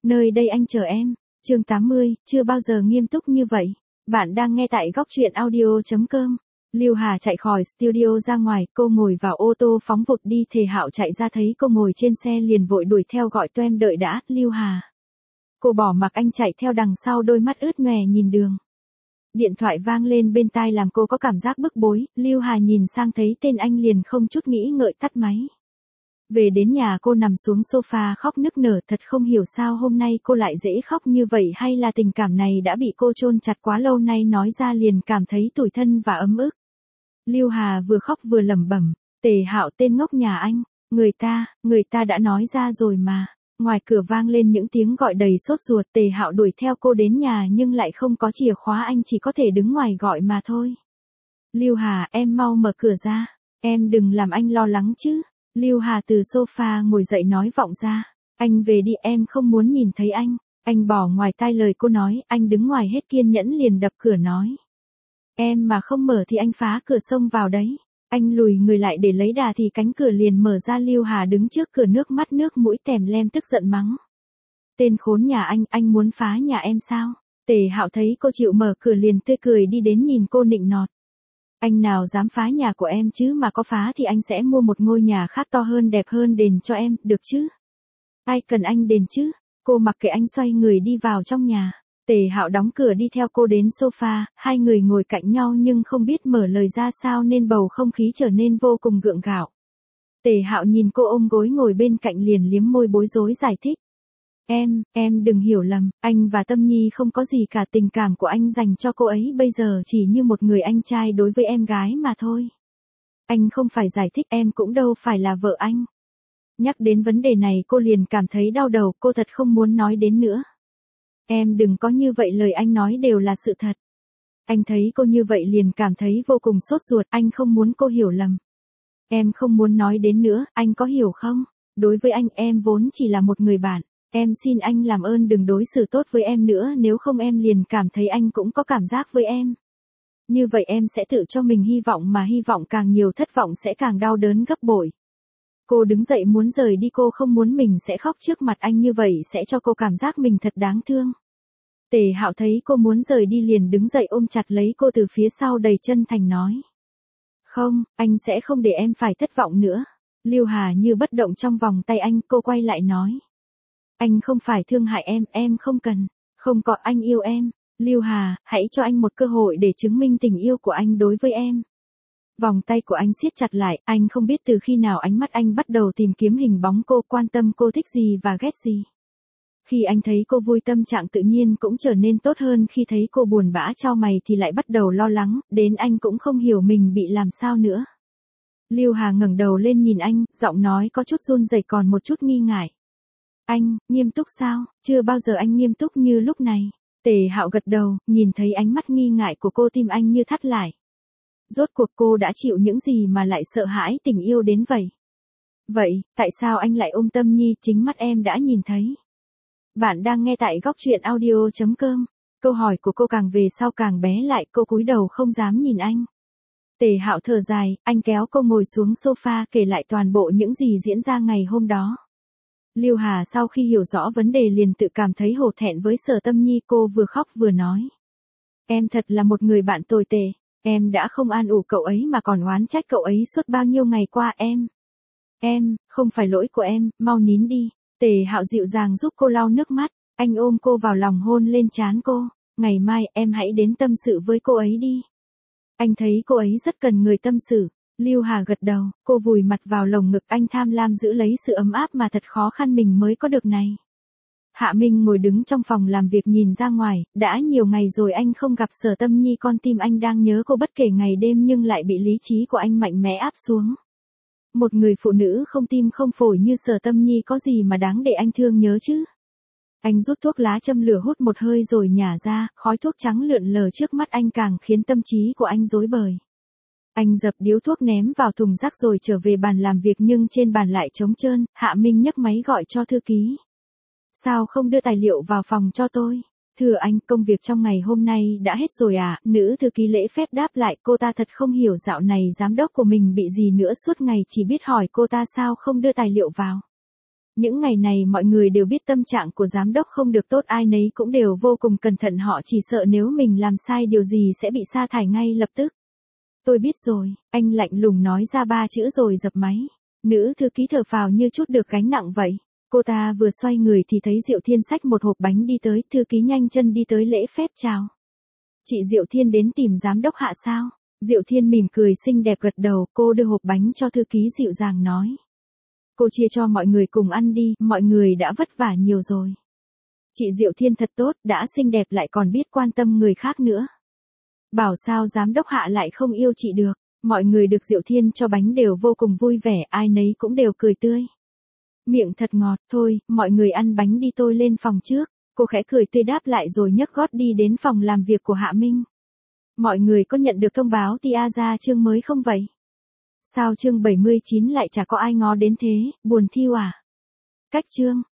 Nơi đây anh chờ em. Chương 80, chưa bao giờ nghiêm túc như vậy. Bạn đang nghe tại góc truyện audio.com. Lưu Hà chạy khỏi studio ra ngoài, cô ngồi vào ô tô phóng vụt đi. Thề Hạo chạy ra thấy cô ngồi trên xe liền vội đuổi theo gọi toem đợi đã, Lưu Hà. Cô bỏ mặc anh chạy theo đằng sau, đôi mắt ướt nhòe nhìn đường. Điện thoại vang lên bên tai làm cô có cảm giác bức bối. Lưu Hà nhìn sang thấy tên anh liền không chút nghĩ ngợi tắt máy. Về đến nhà cô nằm xuống sofa khóc nức nở, thật không hiểu sao hôm nay cô lại dễ khóc như vậy, hay là tình cảm này đã bị cô chôn chặt quá lâu nay nói ra liền cảm thấy tủi thân và ấm ức. Lưu Hà vừa khóc vừa lẩm bẩm, Tề Hạo tên ngốc nhà anh, người ta đã nói ra rồi mà. Ngoài cửa vang lên những tiếng gọi đầy sốt ruột. Tề Hạo đuổi theo cô đến nhà nhưng lại không có chìa khóa, anh chỉ có thể đứng ngoài gọi mà thôi. Lưu Hà, em mau mở cửa ra, em đừng làm anh lo lắng chứ. Lưu Hà từ sofa ngồi dậy nói vọng ra, anh về đi, em không muốn nhìn thấy anh. Anh bỏ ngoài tai lời cô nói, anh đứng ngoài hết kiên nhẫn liền đập cửa nói. Em mà không mở thì anh phá cửa xông vào đấy. Anh lùi người lại để lấy đà thì cánh cửa liền mở ra. Lưu Hà đứng trước cửa nước mắt nước mũi tèm lem tức giận mắng. Tên khốn nhà anh muốn phá nhà em sao? Tề Hạo thấy cô chịu mở cửa liền tươi cười đi đến nhìn cô nịnh nọt. Anh nào dám phá nhà của em chứ, mà có phá thì anh sẽ mua một ngôi nhà khác to hơn đẹp hơn đền cho em, được chứ? Ai cần anh đền chứ? Cô mặc kệ anh xoay người đi vào trong nhà. Tề Hạo đóng cửa đi theo cô đến sofa, hai người ngồi cạnh nhau nhưng không biết mở lời ra sao nên bầu không khí trở nên vô cùng gượng gạo. Tề Hạo nhìn cô ôm gối ngồi bên cạnh liền liếm môi bối rối giải thích. Em đừng hiểu lầm, anh và Tâm Nhi không có gì cả, tình cảm của anh dành cho cô ấy bây giờ chỉ như một người anh trai đối với em gái mà thôi. Anh không phải giải thích, em cũng đâu phải là vợ anh. Nhắc đến vấn đề này cô liền cảm thấy đau đầu, cô thật không muốn nói đến nữa. Em đừng có như vậy, lời anh nói đều là sự thật. Anh thấy cô như vậy liền cảm thấy vô cùng sốt ruột, anh không muốn cô hiểu lầm. Em không muốn nói đến nữa, anh có hiểu không? Đối với anh em vốn chỉ là một người bạn. Em xin anh làm ơn đừng đối xử tốt với em nữa, nếu không em liền cảm thấy anh cũng có cảm giác với em. Như vậy em sẽ tự cho mình hy vọng, mà hy vọng càng nhiều thất vọng sẽ càng đau đớn gấp bội. Cô đứng dậy muốn rời đi, cô không muốn mình sẽ khóc trước mặt anh, như vậy sẽ cho cô cảm giác mình thật đáng thương. Tề Hạo thấy cô muốn rời đi liền đứng dậy ôm chặt lấy cô từ phía sau đầy chân thành nói. Không, anh sẽ không để em phải thất vọng nữa. Lưu Hà như bất động trong vòng tay anh, cô quay lại nói. Anh không phải thương hại em không cần. Không có, anh yêu em. Lưu Hà, hãy cho anh một cơ hội để chứng minh tình yêu của anh đối với em. Vòng tay của anh siết chặt lại, anh không biết từ khi nào ánh mắt anh bắt đầu tìm kiếm hình bóng cô, quan tâm cô thích gì và ghét gì. Khi anh thấy cô vui tâm trạng tự nhiên cũng trở nên tốt hơn, khi thấy cô buồn bã chau mày thì lại bắt đầu lo lắng, đến anh cũng không hiểu mình bị làm sao nữa. Lưu Hà ngẩng đầu lên nhìn anh, giọng nói có chút run rẩy còn một chút nghi ngại. Anh, nghiêm túc sao? Chưa bao giờ anh nghiêm túc như lúc này. Tề Hạo gật đầu, nhìn thấy ánh mắt nghi ngại của cô tim anh như thắt lại. Rốt cuộc cô đã chịu những gì mà lại sợ hãi tình yêu đến vậy? Vậy, tại sao anh lại ôm Tâm Nhi, chính mắt em đã nhìn thấy? Bạn đang nghe tại góc truyện audio.com. Câu hỏi của cô càng về sau càng bé lại, cô cúi đầu không dám nhìn anh. Tề Hạo thở dài, anh kéo cô ngồi xuống sofa kể lại toàn bộ những gì diễn ra ngày hôm đó. Lưu Hà sau khi hiểu rõ vấn đề liền tự cảm thấy hổ thẹn với Sở Tâm Nhi, cô vừa khóc vừa nói. Em thật là một người bạn tồi tệ, em đã không an ủi cậu ấy mà còn oán trách cậu ấy suốt bao nhiêu ngày qua không phải lỗi của em, mau nín đi. Tề Hạo dịu dàng giúp cô lau nước mắt, anh ôm cô vào lòng hôn lên trán cô, ngày mai em hãy đến tâm sự với cô ấy đi. Anh thấy cô ấy rất cần người tâm sự. Lưu Hà gật đầu, cô vùi mặt vào lồng ngực anh tham lam giữ lấy sự ấm áp mà thật khó khăn mình mới có được này. Hạ Minh ngồi đứng trong phòng làm việc nhìn ra ngoài, đã nhiều ngày rồi anh không gặp Sở Tâm Nhi, con tim anh đang nhớ cô bất kể ngày đêm nhưng lại bị lý trí của anh mạnh mẽ áp xuống. Một người phụ nữ không tim không phổi như Sở Tâm Nhi có gì mà đáng để anh thương nhớ chứ? Anh rút thuốc lá châm lửa hút một hơi rồi nhả ra, khói thuốc trắng lượn lờ trước mắt anh càng khiến tâm trí của anh rối bời. Anh dập điếu thuốc ném vào thùng rác rồi trở về bàn làm việc nhưng trên bàn lại trống trơn. Hạ Minh nhấc máy gọi cho thư ký. Sao không đưa tài liệu vào phòng cho tôi? Thưa anh, công việc trong ngày hôm nay đã hết rồi à? Nữ thư ký lễ phép đáp lại, cô ta thật không hiểu dạo này giám đốc của mình bị gì nữa, suốt ngày chỉ biết hỏi cô ta sao không đưa tài liệu vào. Những ngày này mọi người đều biết tâm trạng của giám đốc không được tốt, ai nấy cũng đều vô cùng cẩn thận, họ chỉ sợ nếu mình làm sai điều gì sẽ bị sa thải ngay lập tức. Tôi biết rồi, anh lạnh lùng nói ra 3 chữ rồi dập máy. Nữ thư ký thở phào như chút được gánh nặng vậy. Cô ta vừa xoay người thì thấy Diệu Thiên xách một hộp bánh đi tới, thư ký nhanh chân đi tới lễ phép chào. Chị Diệu Thiên đến tìm giám đốc Hạ sao? Diệu Thiên mỉm cười xinh đẹp gật đầu, cô đưa hộp bánh cho thư ký dịu dàng nói. Cô chia cho mọi người cùng ăn đi, mọi người đã vất vả nhiều rồi. Chị Diệu Thiên thật tốt, đã xinh đẹp lại còn biết quan tâm người khác nữa. Bảo sao giám đốc Hạ lại không yêu chị được. Mọi người được Diệu Thiên cho bánh đều vô cùng vui vẻ, ai nấy cũng đều cười tươi. Miệng thật ngọt, thôi, mọi người ăn bánh đi, tôi lên phòng trước. Cô khẽ cười tươi đáp lại rồi nhấc gót đi đến phòng làm việc của Hạ Minh. Mọi người có nhận được thông báo tia ra chương mới không vậy? Sao chương 79 lại chả có ai ngó đến thế, buồn thiu à? Cách chương